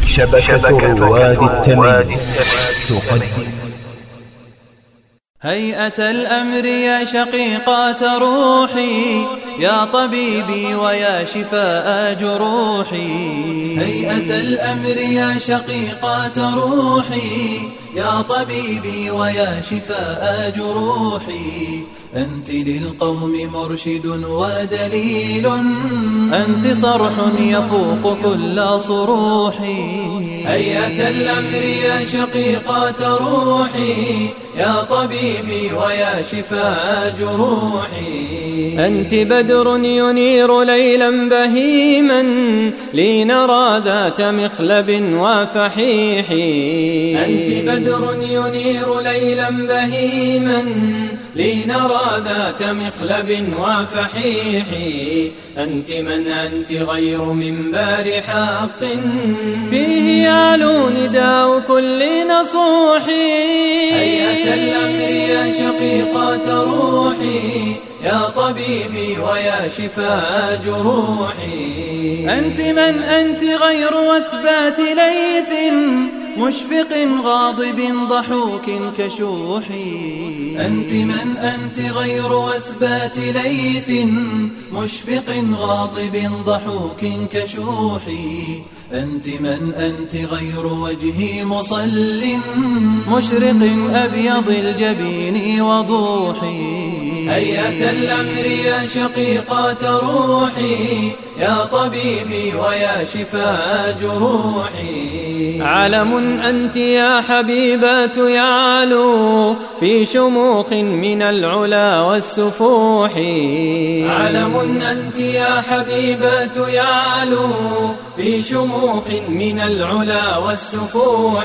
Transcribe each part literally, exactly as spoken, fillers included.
شبكة رواد التمييز تقدم هيئة الأمر يا شقيقات روحي، يا طبيبي ويا شفاء جروحي. هيئة الأمر يا شقيقات روحي، يا طبيبي ويا شفاء جروحي. أنت للقوم مرشد ودليل، أنت صرح يفوق كل صروحي. هيئة الأمر يا شقيقات روحي، يا طبيبي ويا شفاء جروحي. أنت بدر ينير ليلا بهيما، لنرى ذات مخلب وفحيح. أنت بدر ينير ليلا بهيما، لنرى ذات مخلب وفحيح. أنت من أنت غير منبر حق، فيه يعلو نداء كل نصوح. هيئة الأمر يا شقيقات روحي، يا طبيبي ويا شفاء جروحي. أنت من أنت غير وثبات ليث، مشفق غاضب ضحوك كشوحي. أنت من أنت غير وثبات ليث، مشفق غاضب ضحوك كشوحي. أنت من أنت غير وجهي مصل، مشرق أبيض الجبين وضوحي. هيئة الأمر يا شقيقات روحي، يا طبيبي ويا شفاء جروحي. علم أنت يا حبيبة يعلو في شموخ من العلا والسفوح. علم أنت يا حبيبة يعلو في شموخ من العلا والسفوح.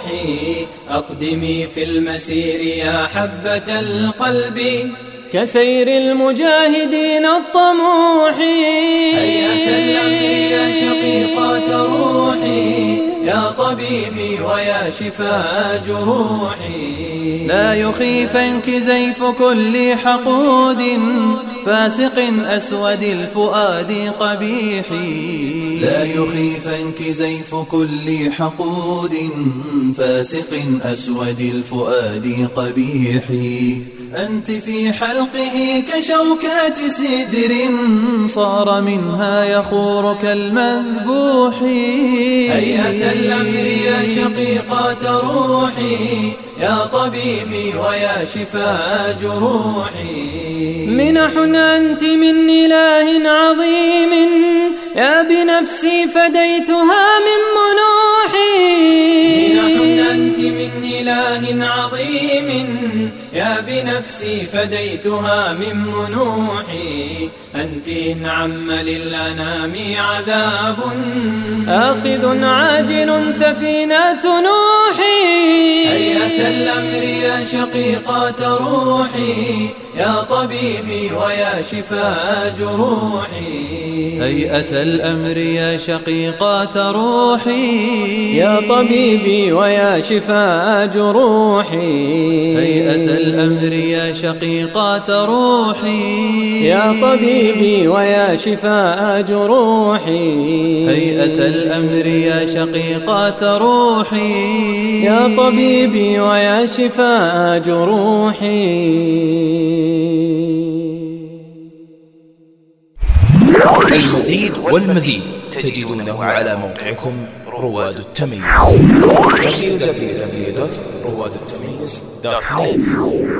أقدمي في المسير يا حبة القلب، كسير المجاهدين الطموح. هيئة الأمر يا شقيقات روحي، يا طبيبي ويا شفاء جروحي. لا يخيفنك زيف كل حقود، فاسق أسود الفؤاد قبيح. لا يخيفنك زيف كل حقود، فاسق أسود الفؤاد قبيح. أنت في حلقه كشوكات سدر، صار منها يخور كالمذبوح. هيئة الأمر يا شقيقات روحي، يا طبيبي ويا شفاء جروحي. منح أنت من إله عظيم، يا بنفسي فديتها من منوحي. منح أنت من إله عظيم، يا بنفسي فديتها من منوحي. أنت إن عم للأنام عذاب، آخذ عاجل سفينة نوحي. هيئة الأمر يا شقيقات روحي، يا طبيبي ويا شفاء جروحي. هيئة الأمر يا شقيقات روحي، يا طبيبي ويا شفاء جروحي. هيئة الأمر يا شقيقات روحي، يا طبيبي ويا شفاء جروحي. هيئة الأمر يا شقيقات روحي، يا طبيبي ويا شفاء جروحي. المزيد والمزيد تجدونه على موقعكم رواد التمييز دبليو دبليو دبليو دوت رواد التمييز دوت نت.